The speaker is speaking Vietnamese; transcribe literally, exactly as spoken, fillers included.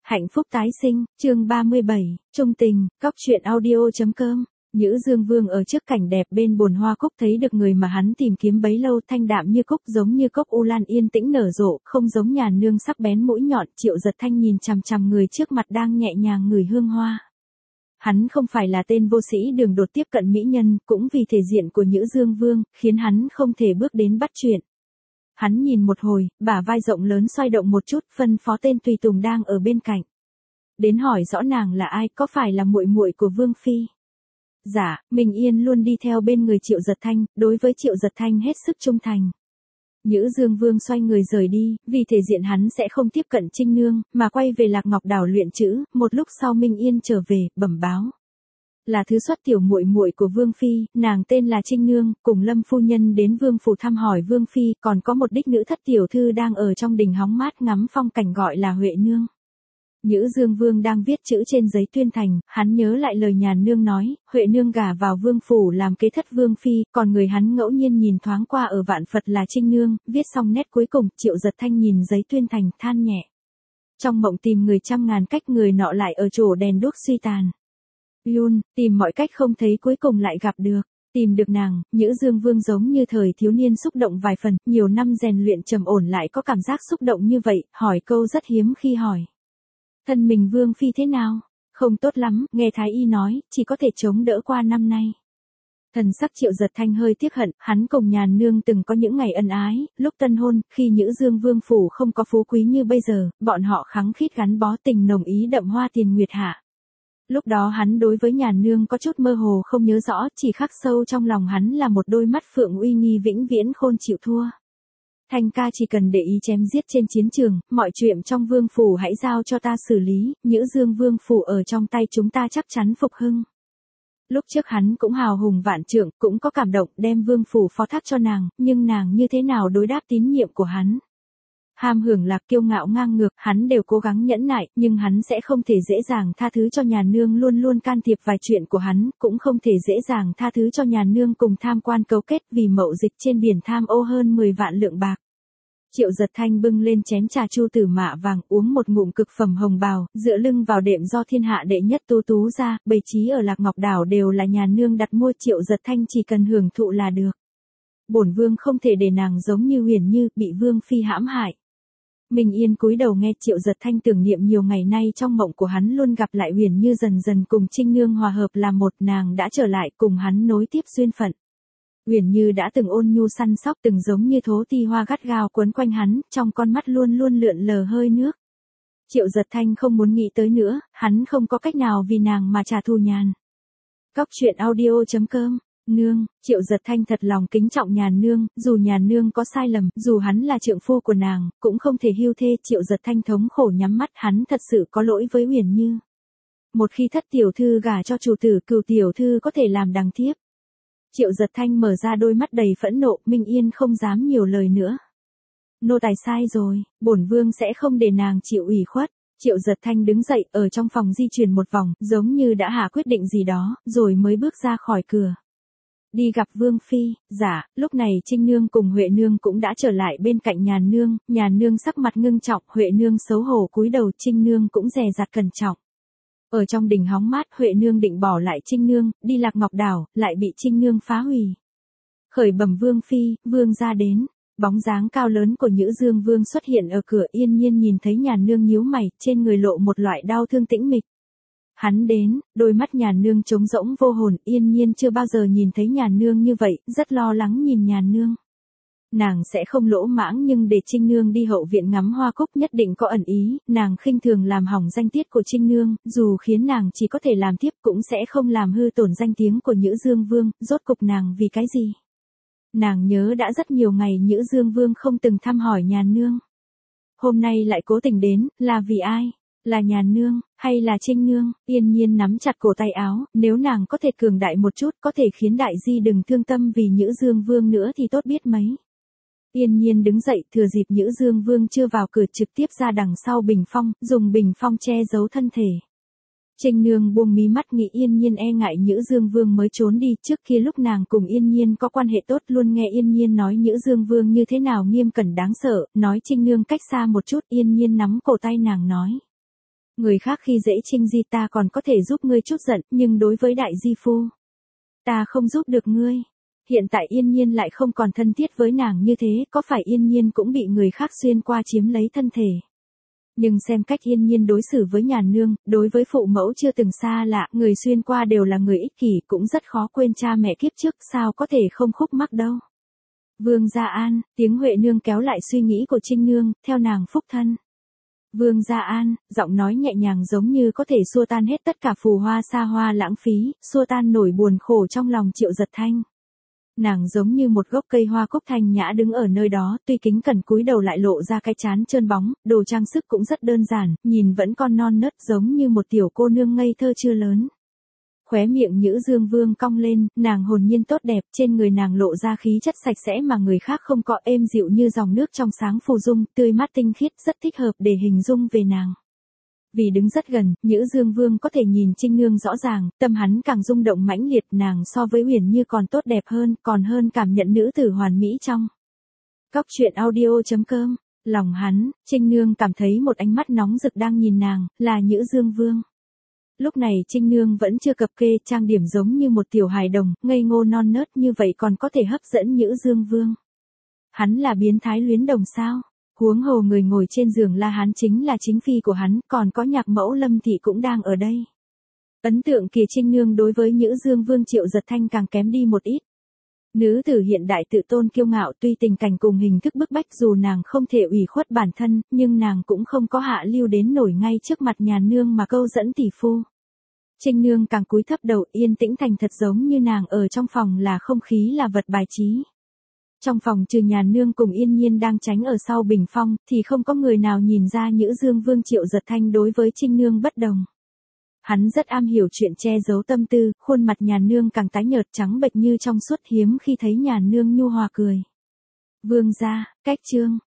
Hạnh phúc tái sinh, chương ba mươi bảy, trung tình, góc truyện audio.com. Nhữ Dương Vương ở trước cảnh đẹp bên bồn hoa cúc thấy được người mà hắn tìm kiếm bấy lâu, thanh đạm như cúc, giống như cốc u lan yên tĩnh nở rộ, không giống Nhàn Nương sắc bén mũi nhọn. Triệu Giật Thanh nhìn chằm chằm người trước mặt đang nhẹ nhàng ngửi hương hoa. Hắn không phải là tên vô sĩ đường đột tiếp cận mỹ nhân, cũng vì thể diện của Nhữ Dương Vương, khiến hắn không thể bước đến bắt chuyện. Hắn nhìn một hồi, bả vai rộng lớn xoay động một chút, phân phó tên tùy tùng đang ở bên cạnh. Đến hỏi rõ nàng là ai, có phải là muội muội của Vương phi? Dạ, Minh Yên luôn đi theo bên người Triệu Giật Thanh, đối với Triệu Giật Thanh hết sức trung thành. Nhữ Dương Vương xoay người rời đi, vì thể diện hắn sẽ không tiếp cận Trinh Nương, mà quay về Lạc Ngọc Đảo luyện chữ. Một lúc sau Minh Yên trở về, bẩm báo. Là thứ xuất tiểu muội muội của Vương phi, nàng tên là Trinh Nương, cùng Lâm phu nhân đến Vương phủ thăm hỏi Vương phi, còn có một đích nữ thất tiểu thư đang ở trong đình hóng mát ngắm phong cảnh gọi là Huệ Nương. Nhữ Dương Vương đang viết chữ trên giấy tuyên thành, hắn nhớ lại lời Nhàn Nương nói, Huệ Nương gả vào Vương phủ làm kế thất Vương phi, còn người hắn ngẫu nhiên nhìn thoáng qua ở Vạn Phật là Trinh Nương. Viết xong nét cuối cùng, Triệu Giật Thanh nhìn giấy tuyên thành, than nhẹ. Trong mộng tìm người trăm ngàn cách, người nọ lại ở chỗ đèn đuốc suy tàn. Yun, tìm mọi cách không thấy, cuối cùng lại gặp được. Tìm được nàng, Nhữ Dương Vương giống như thời thiếu niên xúc động vài phần, nhiều năm rèn luyện trầm ổn lại có cảm giác xúc động như vậy, hỏi câu rất hiếm khi hỏi. Thân mình Vương phi thế nào? Không tốt lắm, nghe Thái y nói, chỉ có thể chống đỡ qua năm nay. Thần sắc Triệu Giật Thanh hơi tiếc hận, hắn cùng Nhàn Nương từng có những ngày ân ái, lúc tân hôn, khi Nhữ Dương Vương phủ không có phú quý như bây giờ, bọn họ khăng khít gắn bó, tình nồng ý đậm hoa tiền nguyệt hạ. Lúc đó hắn đối với Nhàn Nương có chút mơ hồ không nhớ rõ, chỉ khắc sâu trong lòng hắn là một đôi mắt phượng uy nghi vĩnh viễn khôn chịu thua. Thanh ca chỉ cần để ý chém giết trên chiến trường, mọi chuyện trong vương phủ hãy giao cho ta xử lý, Nhữ Dương Vương phủ ở trong tay chúng ta chắc chắn phục hưng. Lúc trước hắn cũng hào hùng vạn trượng, cũng có cảm động đem vương phủ phó thác cho nàng, nhưng nàng như thế nào đối đáp tín nhiệm của hắn? Ham hưởng lạc, kiêu ngạo ngang ngược, hắn đều cố gắng nhẫn nại, nhưng hắn sẽ không thể dễ dàng tha thứ cho Nhàn Nương luôn luôn can thiệp vài chuyện của hắn, cũng không thể dễ dàng tha thứ cho Nhàn Nương cùng tham quan cấu kết vì mậu dịch trên biển tham ô hơn mười vạn lượng bạc. Triệu Giật Thanh bưng lên chén trà chu tử mạ vàng, uống một ngụm cực phẩm hồng bào, dựa lưng vào đệm do thiên hạ đệ nhất tú tú ra, bày trí ở Lạc Ngọc Đảo đều là Nhàn Nương đặt mua, Triệu Giật Thanh chỉ cần hưởng thụ là được. Bổn vương không thể để nàng giống như Huyền Như, bị Vương phi hãm hại. Minh Yên cúi đầu nghe Triệu Giật Thanh tưởng niệm nhiều ngày nay trong mộng của hắn luôn gặp lại Huyền Như, dần dần cùng Trinh Nương hòa hợp làm một, nàng đã trở lại cùng hắn nối tiếp duyên phận. Huyền Như đã từng ôn nhu săn sóc, từng giống như thố ti hoa gắt gao quấn quanh hắn, trong con mắt luôn luôn lượn lờ hơi nước. Triệu Giật Thanh không muốn nghĩ tới nữa, hắn không có cách nào vì nàng mà trả thù Nhàn. Góc truyện audio.com. Nương, Triệu Giật Thanh thật lòng kính trọng Nhàn Nương, dù Nhàn Nương có sai lầm, dù hắn là trượng phu của nàng, cũng không thể hưu thê. Triệu Giật Thanh thống khổ nhắm mắt, hắn thật sự có lỗi với Huyền Như. Một khi thất tiểu thư gả cho chủ tử, cửu tiểu thư có thể làm đằng thiếp. Triệu Giật Thanh mở ra đôi mắt đầy phẫn nộ, Minh Yên không dám nhiều lời nữa. Nô tài sai rồi, bổn vương sẽ không để nàng chịu ủy khuất. Triệu Giật Thanh đứng dậy, ở trong phòng di chuyển một vòng, giống như đã hạ quyết định gì đó, rồi mới bước ra khỏi cửa. Đi gặp Vương phi. Dạ, lúc này Trinh Nương cùng Huệ Nương cũng đã trở lại bên cạnh Nhàn Nương, Nhàn Nương sắc mặt ngưng trọng, Huệ Nương xấu hổ cúi đầu, Trinh Nương cũng dè dặt cẩn trọng. Ở trong đình hóng mát, Huệ Nương định bỏ lại Trinh Nương, đi Lạc Ngọc Đảo, lại bị Trinh Nương phá hủy. Khởi bẩm Vương phi, vương gia đến. Bóng dáng cao lớn của Nhữ Dương Vương xuất hiện ở cửa, Yên Nhiên nhìn thấy Nhàn Nương nhíu mày, trên người lộ một loại đau thương tĩnh mịch. Hắn đến, đôi mắt Nhàn Nương trống rỗng vô hồn, Yên Nhiên chưa bao giờ nhìn thấy Nhàn Nương như vậy, rất lo lắng nhìn Nhàn Nương. Nàng sẽ không lỗ mãng, nhưng để Trinh Nương đi hậu viện ngắm hoa cúc nhất định có ẩn ý, nàng khinh thường làm hỏng danh tiết của Trinh Nương, dù khiến nàng chỉ có thể làm tiếp cũng sẽ không làm hư tổn danh tiếng của Nhữ Dương Vương, rốt cục nàng vì cái gì? Nàng nhớ đã rất nhiều ngày Nhữ Dương Vương không từng thăm hỏi Nhàn Nương. Hôm nay lại cố tình đến, là vì ai? Là Nhàn Nương, hay là Trinh Nương? Yên Nhiên nắm chặt cổ tay áo, nếu nàng có thể cường đại một chút, có thể khiến đại di đừng thương tâm vì Nhữ Dương Vương nữa thì tốt biết mấy. Yên Nhiên đứng dậy, thừa dịp Nhữ Dương Vương chưa vào cửa, trực tiếp ra đằng sau bình phong, dùng bình phong che giấu thân thể. Trinh Nương buông mí mắt nghĩ Yên Nhiên e ngại Nhữ Dương Vương mới trốn đi, trước kia lúc nàng cùng Yên Nhiên có quan hệ tốt luôn nghe Yên Nhiên nói Nhữ Dương Vương như thế nào nghiêm cẩn đáng sợ, nói Trinh Nương cách xa một chút, Yên Nhiên nắm cổ tay nàng nói. Người khác khi dễ Trinh Di ta còn có thể giúp ngươi chút giận, nhưng đối với đại di phu, ta không giúp được ngươi. Hiện tại Yên Nhiên lại không còn thân thiết với nàng như thế, có phải Yên Nhiên cũng bị người khác xuyên qua chiếm lấy thân thể? Nhưng xem cách Yên Nhiên đối xử với Nhàn Nương, đối với phụ mẫu chưa từng xa lạ, người xuyên qua đều là người ích kỷ, cũng rất khó quên cha mẹ kiếp trước, sao có thể không khúc mắc đâu. Vương Gia An, tiếng Huệ Nương kéo lại suy nghĩ của Trinh Nương, theo nàng phúc thân. Vương Gia An, giọng nói nhẹ nhàng giống như có thể xua tan hết tất cả phù hoa xa hoa lãng phí, xua tan nỗi buồn khổ trong lòng Triệu Giật Thanh. Nàng giống như một gốc cây hoa cúc thanh nhã đứng ở nơi đó, tuy kính cẩn cúi đầu lại lộ ra cái trán trơn bóng, đồ trang sức cũng rất đơn giản, nhìn vẫn còn non nớt giống như một tiểu cô nương ngây thơ chưa lớn. Khóe miệng Nhữ Dương Vương cong lên, nàng hồn nhiên tốt đẹp, trên người nàng lộ ra khí chất sạch sẽ mà người khác không có, êm dịu như dòng nước trong sáng phù dung, tươi mát tinh khiết, rất thích hợp để hình dung về nàng. Vì đứng rất gần, Nhữ Dương Vương có thể nhìn Trinh Nương rõ ràng, tâm hắn càng rung động mãnh liệt, nàng so với Uyển Như còn tốt đẹp hơn, còn hơn cảm nhận nữ tử hoàn mỹ trong. Cóc truyện audio chấm com, lòng hắn, Trinh Nương cảm thấy một ánh mắt nóng rực đang nhìn nàng, là Nhữ Dương Vương. Lúc này Trinh Nương vẫn chưa cập kê, trang điểm giống như một tiểu hài đồng, ngây ngô non nớt như vậy còn có thể hấp dẫn Nhữ Dương Vương. Hắn là biến thái luyến đồng sao? Huống hồ người ngồi trên giường La Hán chính là chính phi của hắn, còn có nhạc mẫu Lâm Thị cũng đang ở đây. Ấn tượng kỳ Trinh Nương đối với Nhữ Dương Vương Triệu Giật Thanh càng kém đi một ít. Nữ tử hiện đại tự tôn kiêu ngạo, tuy tình cảnh cùng hình thức bức bách dù nàng không thể ủy khuất bản thân, nhưng nàng cũng không có hạ lưu đến nổi ngay trước mặt Nhàn Nương mà câu dẫn tỷ phu. Trinh Nương càng cúi thấp đầu, yên tĩnh thành thật, giống như nàng ở trong phòng là không khí, là vật bài trí. Trong phòng trừ Nhàn Nương cùng Yên Nhiên đang tránh ở sau bình phong, thì không có người nào nhìn ra Nhữ Dương Vương Triệu Giật Thanh đối với Trinh Nương bất đồng. Hắn rất am hiểu chuyện che giấu tâm tư, khuôn mặt Nhàn Nương càng tái nhợt trắng bệch như trong suốt, hiếm khi thấy Nhàn Nương nhu hòa cười. Vương gia, cách chương,